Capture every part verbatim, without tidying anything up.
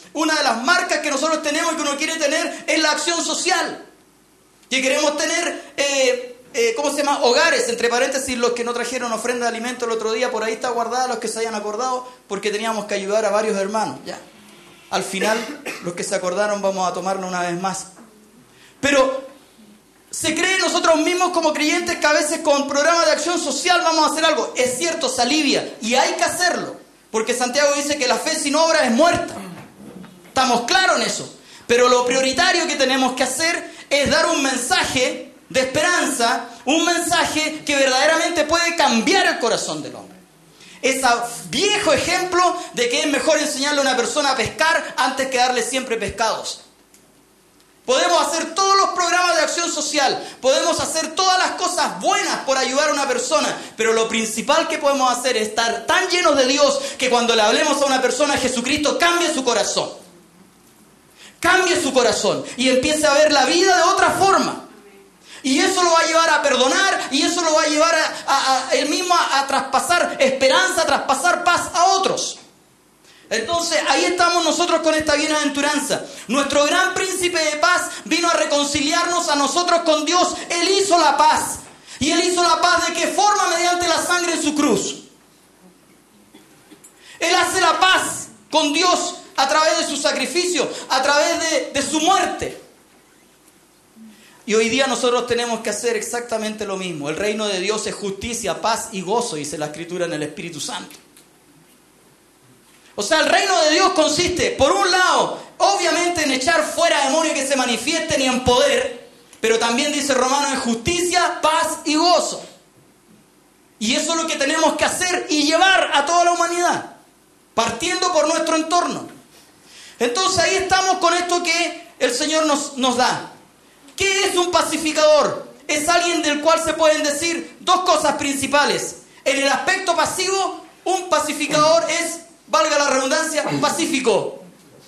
Una de las marcas que nosotros tenemos y que uno quiere tener es la acción social. Que queremos tener, eh, eh, ¿cómo se llama? Hogares, entre paréntesis, los que no trajeron ofrenda de alimento el otro día, por ahí está guardada, los que se hayan acordado, porque teníamos que ayudar a varios hermanos, ya. Al final, los que se acordaron vamos a tomarlo una vez más. Pero se cree nosotros mismos como creyentes que a veces con programas de acción social vamos a hacer algo. Es cierto, se alivia, y hay que hacerlo, porque Santiago dice que la fe sin obra es muerta. Estamos claros en eso. Pero lo prioritario que tenemos que hacer es dar un mensaje de esperanza, un mensaje que verdaderamente puede cambiar el corazón del hombre. Ese viejo ejemplo de que es mejor enseñarle a una persona a pescar antes que darle siempre pescados. Podemos hacer todos los programas de acción social, podemos hacer todas las cosas buenas por ayudar a una persona, pero lo principal que podemos hacer es estar tan llenos de Dios que cuando le hablemos a una persona, Jesucristo cambie su corazón. Cambie su corazón y empiece a ver la vida de otra forma. Y eso lo va a llevar a perdonar, y eso lo va a llevar a, a, a él mismo a, a traspasar esperanza, a traspasar paz a otros. Entonces, ahí estamos nosotros con esta bienaventuranza. Nuestro gran príncipe de paz vino a reconciliarnos a nosotros con Dios. Él hizo la paz. ¿Y él hizo la paz de qué forma? Mediante la sangre en su cruz. Él hace la paz con Dios a través de su sacrificio, a través de, de su muerte. Y hoy día nosotros tenemos que hacer exactamente lo mismo. El reino de Dios es justicia, paz y gozo, dice la Escritura, en el Espíritu Santo. O sea, el reino de Dios consiste, por un lado, obviamente en echar fuera demonios que se manifiesten y en poder, pero también dice Romanos en justicia, paz y gozo. Y eso es lo que tenemos que hacer y llevar a toda la humanidad, partiendo por nuestro entorno. Entonces ahí estamos con esto que el Señor nos, nos da. ¿Qué es un pacificador? Es alguien del cual se pueden decir dos cosas principales. En el aspecto pasivo, un pacificador es, valga la redundancia, pacífico.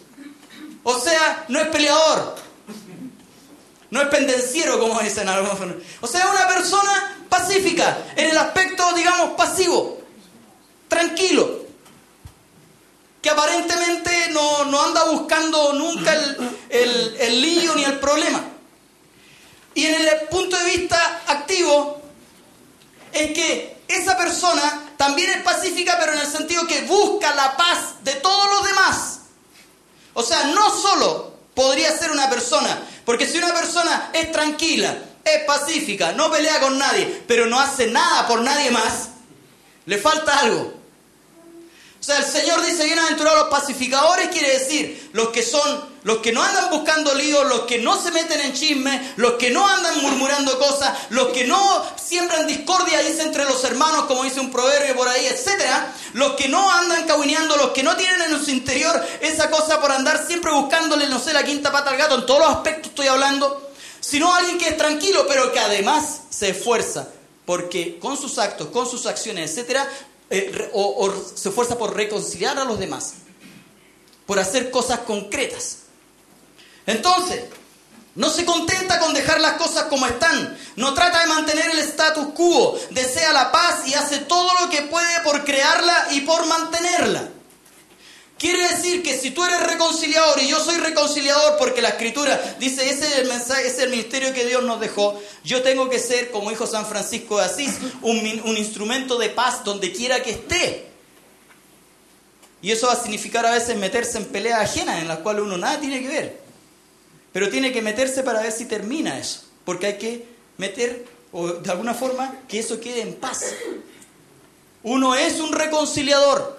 O sea, no es peleador. No es pendenciero, como dicen algunos. O sea, es una persona pacífica. En el aspecto, digamos, pasivo. Tranquilo. Que aparentemente no, no anda buscando nunca el, el, el lío ni el problema. Y en el punto de vista activo, es que esa persona también es pacífica, pero en el sentido que busca la paz de todos los demás. O sea, no solo podría ser una persona, porque si una persona es tranquila, es pacífica, no pelea con nadie, pero no hace nada por nadie más, le falta algo. O sea, el Señor dice, bienaventurados los pacificadores, quiere decir, los que son, los que no andan buscando líos, los que no se meten en chisme, los que no andan murmurando cosas, los que no siembran discordia, dice, entre los hermanos, como dice un proverbio por ahí, etcétera. Los que no andan cahuineando, los que no tienen en su interior esa cosa por andar siempre buscándole, no sé, la quinta pata al gato, en todos los aspectos estoy hablando, sino alguien que es tranquilo, pero que además se esfuerza, porque con sus actos, con sus acciones, etcétera, Eh, o, o se esfuerza por reconciliar a los demás, por hacer cosas concretas. Entonces, no se contenta con dejar las cosas como están, no trata de mantener el status quo, desea la paz y hace todo lo que puede por crearla y por mantenerla. Quiere decir que si tú eres reconciliador y yo soy reconciliador, porque la Escritura dice, ese es el mensaje, ese es el ministerio que Dios nos dejó, yo tengo que ser, como dijo San Francisco de Asís, un, un instrumento de paz donde quiera que esté. Y eso va a significar a veces meterse en peleas ajenas en las cuales uno nada tiene que ver. Pero tiene que meterse para ver si termina eso, porque hay que meter, o de alguna forma, que eso quede en paz. Uno es un reconciliador.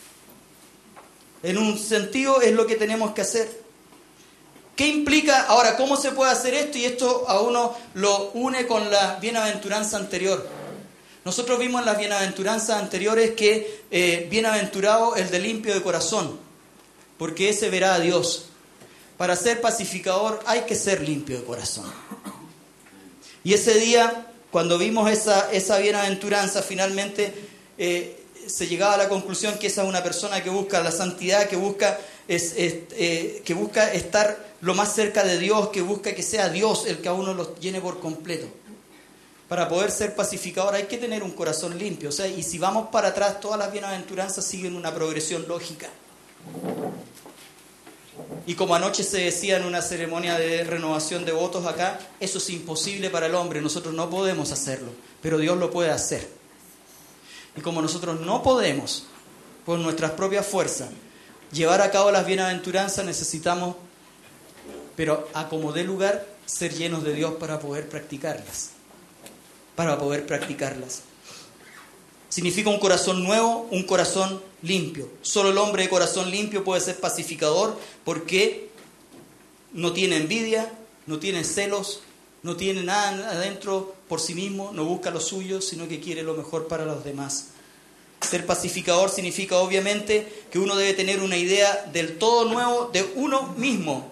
En un sentido es lo que tenemos que hacer. ¿Qué implica? Ahora, ¿cómo se puede hacer esto? Y esto a uno lo une con la bienaventuranza anterior. Nosotros vimos en las bienaventuranzas anteriores que eh, bienaventurado el de limpio de corazón, porque ese verá a Dios. Para ser pacificador hay que ser limpio de corazón. Y ese día, cuando vimos esa, esa bienaventuranza, finalmente Eh, se llegaba a la conclusión que esa es una persona que busca la santidad, que busca, es, es, eh, que busca estar lo más cerca de Dios, que busca que sea Dios el que a uno lo llene por completo. Para poder ser pacificador hay que tener un corazón limpio. O sea, y si vamos para atrás, todas las bienaventuranzas siguen una progresión lógica. Y como anoche se decía en una ceremonia de renovación de votos acá, eso es imposible para el hombre, nosotros no podemos hacerlo, pero Dios lo puede hacer. Y como nosotros no podemos, por nuestras propias fuerzas, llevar a cabo las bienaventuranzas, necesitamos, pero a como dé lugar, ser llenos de Dios para poder practicarlas. Para poder practicarlas. Significa un corazón nuevo, un corazón limpio. Solo el hombre de corazón limpio puede ser pacificador porque no tiene envidia, no tiene celos, no tiene nada adentro por sí mismo, no busca lo suyo, sino que quiere lo mejor para los demás. Ser pacificador significa obviamente que uno debe tener una idea del todo nuevo de uno mismo.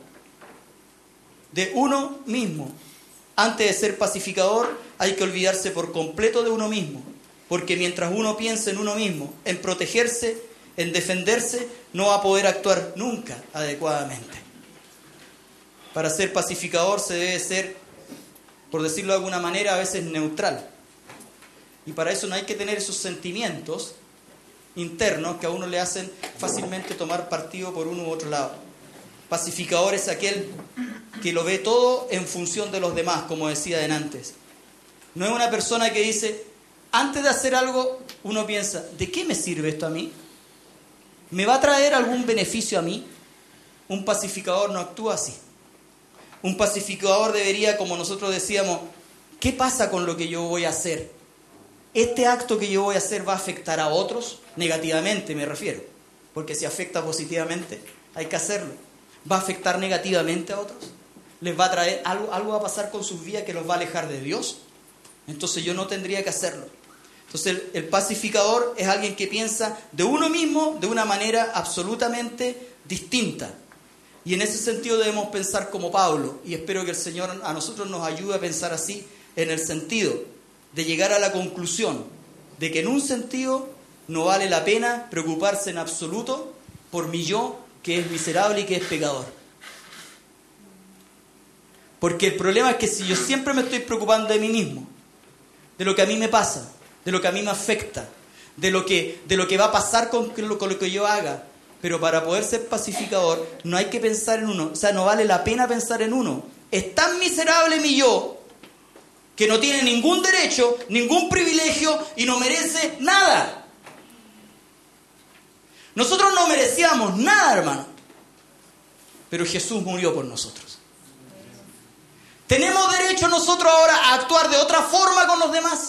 De uno mismo. Antes de ser pacificador hay que olvidarse por completo de uno mismo. Porque mientras uno piensa en uno mismo, en protegerse, en defenderse, no va a poder actuar nunca adecuadamente. Para ser pacificador se debe ser, por decirlo de alguna manera, a veces neutral. Y para eso no hay que tener esos sentimientos internos que a uno le hacen fácilmente tomar partido por uno u otro lado. Pacificador es aquel que lo ve todo en función de los demás, como decía antes. No es una persona que dice... Antes de hacer algo, uno piensa, ¿de qué me sirve esto a mí? ¿Me va a traer algún beneficio a mí? Un pacificador no actúa así. Un pacificador debería, como nosotros decíamos, ¿qué pasa con lo que yo voy a hacer? ¿Este acto que yo voy a hacer va a afectar a otros? Negativamente me refiero. Porque si afecta positivamente, hay que hacerlo. ¿Va a afectar negativamente a otros? ¿Les va a traer algo, algo va a pasar con sus vidas que los va a alejar de Dios? Entonces yo no tendría que hacerlo. Entonces el, el pacificador es alguien que piensa de uno mismo de una manera absolutamente distinta. Y en ese sentido debemos pensar como Pablo. Y espero que el Señor a nosotros nos ayude a pensar así, en el sentido de llegar a la conclusión de que en un sentido no vale la pena preocuparse en absoluto por mi yo, que es miserable y que es pecador. Porque el problema es que si yo siempre me estoy preocupando de mí mismo, de lo que a mí me pasa, de lo que a mí me afecta, de lo que, de lo que va a pasar con lo, con lo que yo haga. Pero para poder ser pacificador no hay que pensar en uno, o sea, no vale la pena pensar en uno. Es tan miserable mi yo que no tiene ningún derecho, ningún privilegio y no merece nada. Nosotros no merecíamos nada, hermano, pero Jesús murió por nosotros. ¿Tenemos derecho nosotros ahora a actuar de otra forma con los demás?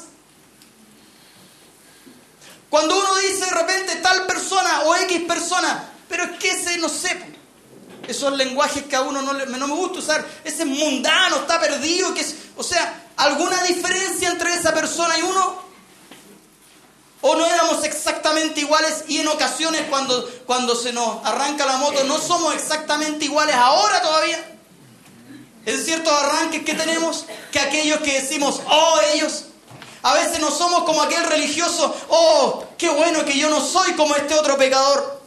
Cuando uno dice de repente tal persona o X persona, pero es que ese, no sé, esos lenguajes que a uno no, le, no me gusta usar, ese es mundano, está perdido, que es, o sea, ¿alguna diferencia entre esa persona y uno? ¿O no éramos exactamente iguales y en ocasiones cuando, cuando se nos arranca la moto no somos exactamente iguales ahora todavía? En ciertos arranques que tenemos, que aquellos que decimos, oh, ellos... A veces no somos como aquel religioso, oh, qué bueno que yo no soy como este otro pecador.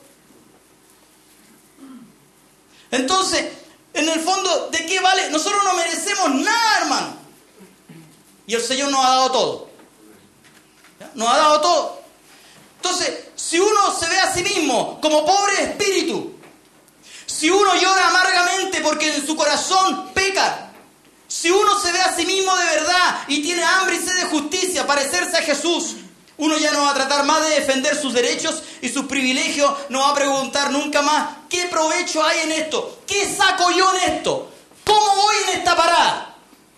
Entonces, en el fondo, ¿de qué vale? Nosotros no merecemos nada, hermano. Y el Señor nos ha dado todo. ¿Ya? Nos ha dado todo. Entonces, si uno se ve a sí mismo como pobre de espíritu, si uno llora amargamente porque en su corazón peca, si uno se ve a sí mismo de verdad y tiene hambre y sed de justicia, parecerse a Jesús, uno ya no va a tratar más de defender sus derechos y sus privilegios, no va a preguntar nunca más, ¿qué provecho hay en esto? ¿Qué saco yo en esto? ¿Cómo voy en esta parada?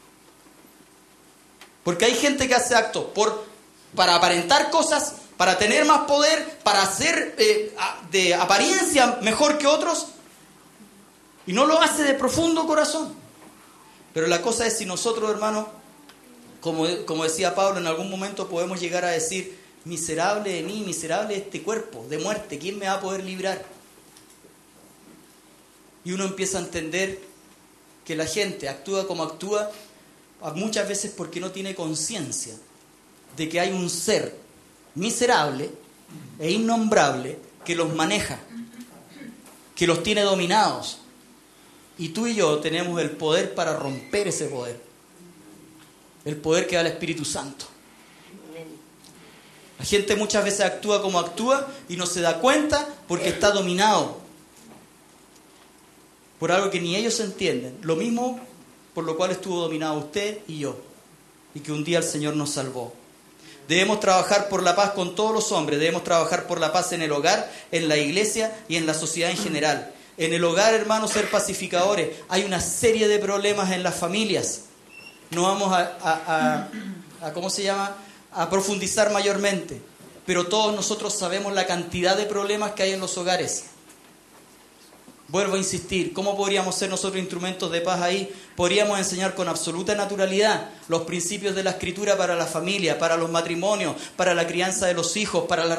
Porque hay gente que hace actos por, para aparentar cosas, para tener más poder, para ser eh, de apariencia mejor que otros, y no lo hace de profundo corazón. Pero la cosa es si nosotros, hermanos, como, como decía Pablo, en algún momento podemos llegar a decir, miserable de mí, miserable de este cuerpo, de muerte, ¿quién me va a poder librar? Y uno empieza a entender que la gente actúa como actúa, muchas veces porque no tiene conciencia de que hay un ser miserable e innombrable que los maneja, que los tiene dominados. Y tú y yo tenemos el poder para romper ese poder. El poder que da el Espíritu Santo. La gente muchas veces actúa como actúa y no se da cuenta porque está dominado por algo que ni ellos entienden. Lo mismo por lo cual estuvo dominado usted y yo, y que un día el Señor nos salvó. Debemos trabajar por la paz con todos los hombres, debemos trabajar por la paz en el hogar, en la iglesia y en la sociedad en general. En el hogar, hermanos, ser pacificadores. Hay una serie de problemas en las familias. No vamos a, a, a, a ¿cómo se llama?, a profundizar mayormente. Pero todos nosotros sabemos la cantidad de problemas que hay en los hogares. Vuelvo a insistir, ¿cómo podríamos ser nosotros instrumentos de paz ahí? Podríamos enseñar con absoluta naturalidad los principios de la Escritura para la familia, para los matrimonios, para la crianza de los hijos, para la